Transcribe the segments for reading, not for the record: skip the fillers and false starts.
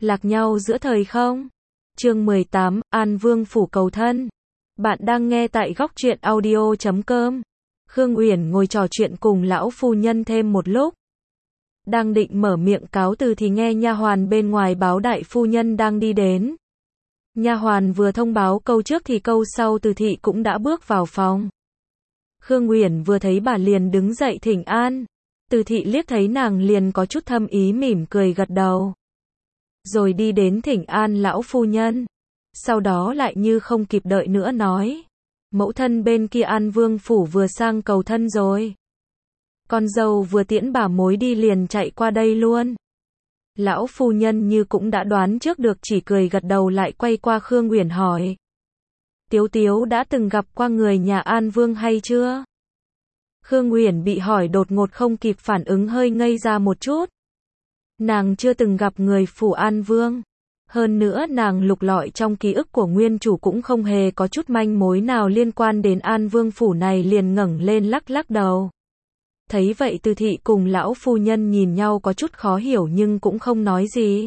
Lạc nhau giữa thời không. Chương 18, An Vương phủ cầu thân. Bạn đang nghe tại góc truyện audio.com. Khương Uyển ngồi trò chuyện cùng lão phu nhân thêm một lúc. Đang định mở miệng cáo từ thì nghe nha hoàn bên ngoài báo đại phu nhân đang đi đến. Nha hoàn vừa thông báo câu trước thì câu sau Từ thị cũng đã bước vào phòng. Khương Uyển vừa thấy bà liền đứng dậy thỉnh an. Từ thị liếc thấy nàng liền có chút thâm ý mỉm cười gật đầu. Rồi đi đến thỉnh an lão phu nhân. Sau đó lại như không kịp đợi nữa nói. Mẫu thân bên kia An Vương phủ vừa sang cầu thân rồi. Con dâu vừa tiễn bà mối đi liền chạy qua đây luôn. Lão phu nhân như cũng đã đoán trước được chỉ cười gật đầu lại quay qua Khương Uyển hỏi. Tiếu Tiếu đã từng gặp qua người nhà An Vương hay chưa? Khương Uyển bị hỏi đột ngột không kịp phản ứng hơi ngây ra một chút. Nàng chưa từng gặp người phủ An Vương. Hơn nữa nàng lục lọi trong ký ức của nguyên chủ cũng không hề có chút manh mối nào liên quan đến An Vương phủ này liền ngẩng lên lắc lắc đầu. Thấy vậy Từ thị cùng lão phu nhân nhìn nhau có chút khó hiểu nhưng cũng không nói gì.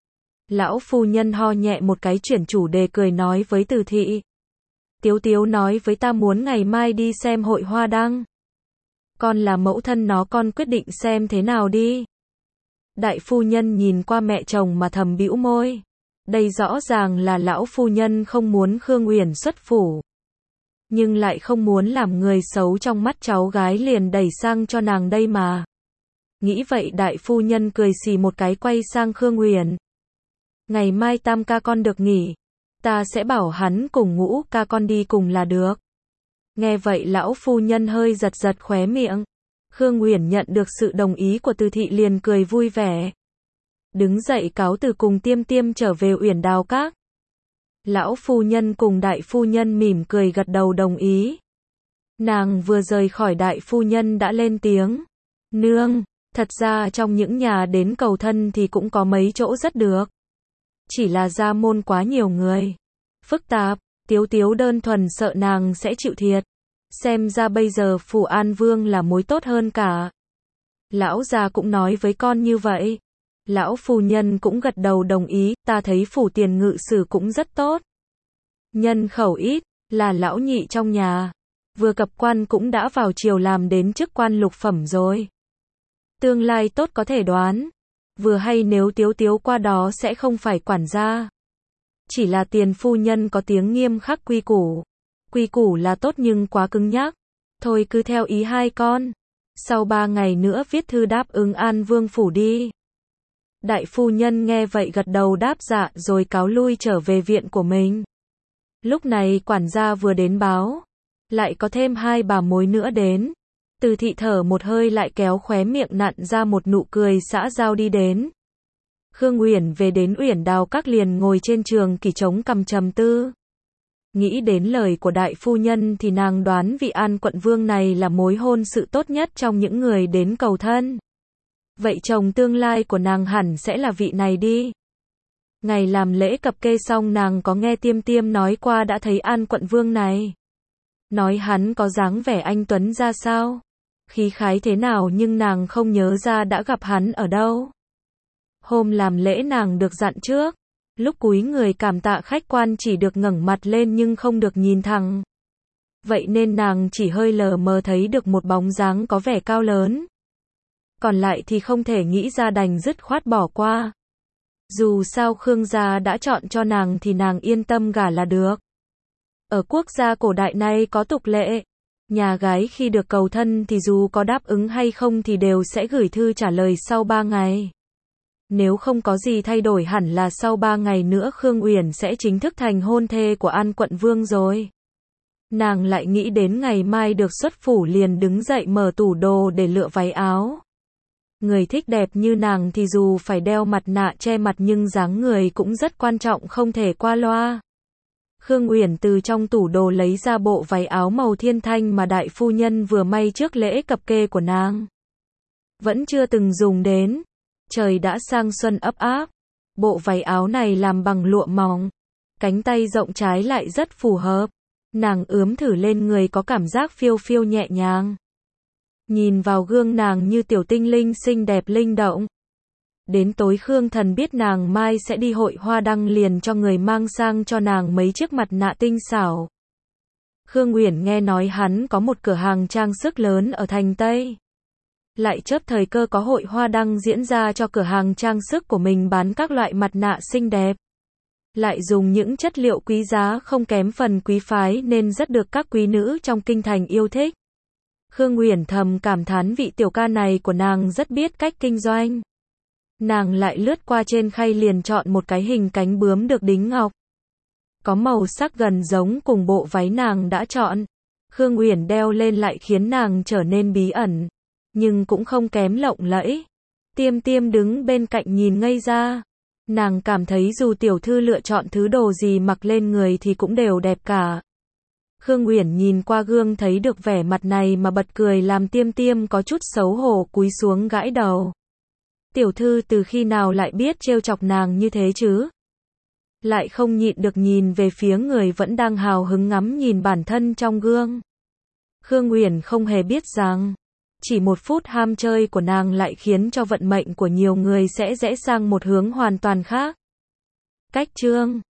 Lão phu nhân ho nhẹ một cái chuyển chủ đề cười nói với Từ thị. Tiếu Tiếu nói với ta muốn ngày mai đi xem hội hoa đăng. Con là mẫu thân nó con quyết định xem thế nào đi. Đại phu nhân nhìn qua mẹ chồng mà thầm bĩu môi. Đây rõ ràng là lão phu nhân không muốn Khương Uyển xuất phủ. Nhưng lại không muốn làm người xấu trong mắt cháu gái liền đẩy sang cho nàng đây mà. Nghĩ vậy đại phu nhân cười xì một cái quay sang Khương Uyển. Ngày mai tam ca con được nghỉ. Ta sẽ bảo hắn cùng Ngũ ca con đi cùng là được. Nghe vậy lão phu nhân hơi giật giật khóe miệng. Khương Uyển nhận được sự đồng ý của Từ thị liền cười vui vẻ. Đứng dậy cáo từ cùng Tiêm Tiêm trở về Uyển Đào Các. Lão phu nhân cùng đại phu nhân mỉm cười gật đầu đồng ý. Nàng vừa rời khỏi đại phu nhân đã lên tiếng. Nương, thật ra trong những nhà đến cầu thân thì cũng có mấy chỗ rất được. Chỉ là gia môn quá nhiều người. Phức tạp, Tiếu Tiếu đơn thuần sợ nàng sẽ chịu thiệt. Xem ra bây giờ phủ An Vương là mối tốt hơn cả. Lão già cũng nói với con như vậy. Lão phu nhân cũng gật đầu đồng ý, ta thấy phủ tiền ngự sử cũng rất tốt. Nhân khẩu ít, là lão nhị trong nhà. Vừa cập quan cũng đã vào triều làm đến chức quan lục phẩm rồi. Tương lai tốt có thể đoán. Vừa hay nếu Tiếu Tiếu qua đó sẽ không phải quản gia. Chỉ là tiền phu nhân có tiếng nghiêm khắc quy củ. Quy củ là tốt nhưng quá cứng nhắc. Thôi cứ theo ý hai con. Sau 3 ngày nữa viết thư đáp ứng An Vương phủ đi. Đại phu nhân nghe vậy gật đầu đáp dạ rồi cáo lui trở về viện của mình. Lúc này quản gia vừa đến báo. Lại có thêm 2 bà mối nữa đến. Từ thị thở một hơi lại kéo khóe miệng nặn ra một nụ cười xã giao đi đến. Khương Uyển về đến Uyển Đào Các liền ngồi trên trường kỷ chống cằm trầm tư. Nghĩ đến lời của đại phu nhân thì nàng đoán vị An quận vương này là mối hôn sự tốt nhất trong những người đến cầu thân. Vậy chồng tương lai của nàng hẳn sẽ là vị này đi. Ngày làm lễ cập kê xong nàng có nghe Tiêm Tiêm nói qua đã thấy An quận vương này. Nói hắn có dáng vẻ anh tuấn ra sao, khí khái thế nào nhưng nàng không nhớ ra đã gặp hắn ở đâu. Hôm làm lễ nàng được dặn trước. Lúc cúi người cảm tạ khách quan chỉ được ngẩng mặt lên nhưng không được nhìn thẳng. Vậy nên nàng chỉ hơi lờ mờ thấy được một bóng dáng có vẻ cao lớn. Còn lại thì không thể nghĩ ra đành dứt khoát bỏ qua. Dù sao Khương gia đã chọn cho nàng thì nàng yên tâm gả là được. Ở quốc gia cổ đại này có tục lệ. Nhà gái khi được cầu thân thì dù có đáp ứng hay không thì đều sẽ gửi thư trả lời sau 3 ngày. Nếu không có gì thay đổi hẳn là sau 3 ngày nữa Khương Uyển sẽ chính thức thành hôn thê của An quận vương rồi. Nàng lại nghĩ đến ngày mai được xuất phủ liền đứng dậy mở tủ đồ để lựa váy áo. Người thích đẹp như nàng thì dù phải đeo mặt nạ che mặt nhưng dáng người cũng rất quan trọng không thể qua loa. Khương Uyển từ trong tủ đồ lấy ra bộ váy áo màu thiên thanh mà đại phu nhân vừa may trước lễ cập kê của nàng. Vẫn chưa từng dùng đến. Trời đã sang xuân ấp áp. Bộ váy áo này làm bằng lụa mỏng. Cánh tay rộng trái lại rất phù hợp. Nàng ướm thử lên người có cảm giác phiêu phiêu nhẹ nhàng. Nhìn vào gương nàng như tiểu tinh linh xinh đẹp linh động. Đến tối Khương Thần biết nàng mai sẽ đi hội hoa đăng liền cho người mang sang cho nàng mấy chiếc mặt nạ tinh xảo. Khương Uyển nghe nói hắn có một cửa hàng trang sức lớn ở thành Tây. Lại chớp thời cơ có hội hoa đăng diễn ra cho cửa hàng trang sức của mình bán các loại mặt nạ xinh đẹp. Lại dùng những chất liệu quý giá không kém phần quý phái nên rất được các quý nữ trong kinh thành yêu thích. Khương Uyển thầm cảm thán vị tiểu ca này của nàng rất biết cách kinh doanh. Nàng lại lướt qua trên khay liền chọn một cái hình cánh bướm được đính ngọc. Có màu sắc gần giống cùng bộ váy nàng đã chọn. Khương Uyển đeo lên lại khiến nàng trở nên bí ẩn, nhưng cũng không kém lộng lẫy. Tiêm Tiêm đứng bên cạnh nhìn ngây ra. Nàng cảm thấy dù tiểu thư lựa chọn thứ đồ gì mặc lên người thì cũng đều đẹp cả. Khương Uyển nhìn qua gương thấy được vẻ mặt này mà bật cười làm Tiêm Tiêm có chút xấu hổ cúi xuống gãi đầu. Tiểu thư từ khi nào lại biết trêu chọc nàng như thế chứ? Lại không nhịn được nhìn về phía người vẫn đang hào hứng ngắm nhìn bản thân trong gương. Khương Uyển không hề biết rằng, chỉ một phút ham chơi của nàng lại khiến cho vận mệnh của nhiều người sẽ rẽ sang một hướng hoàn toàn khác. Cách chương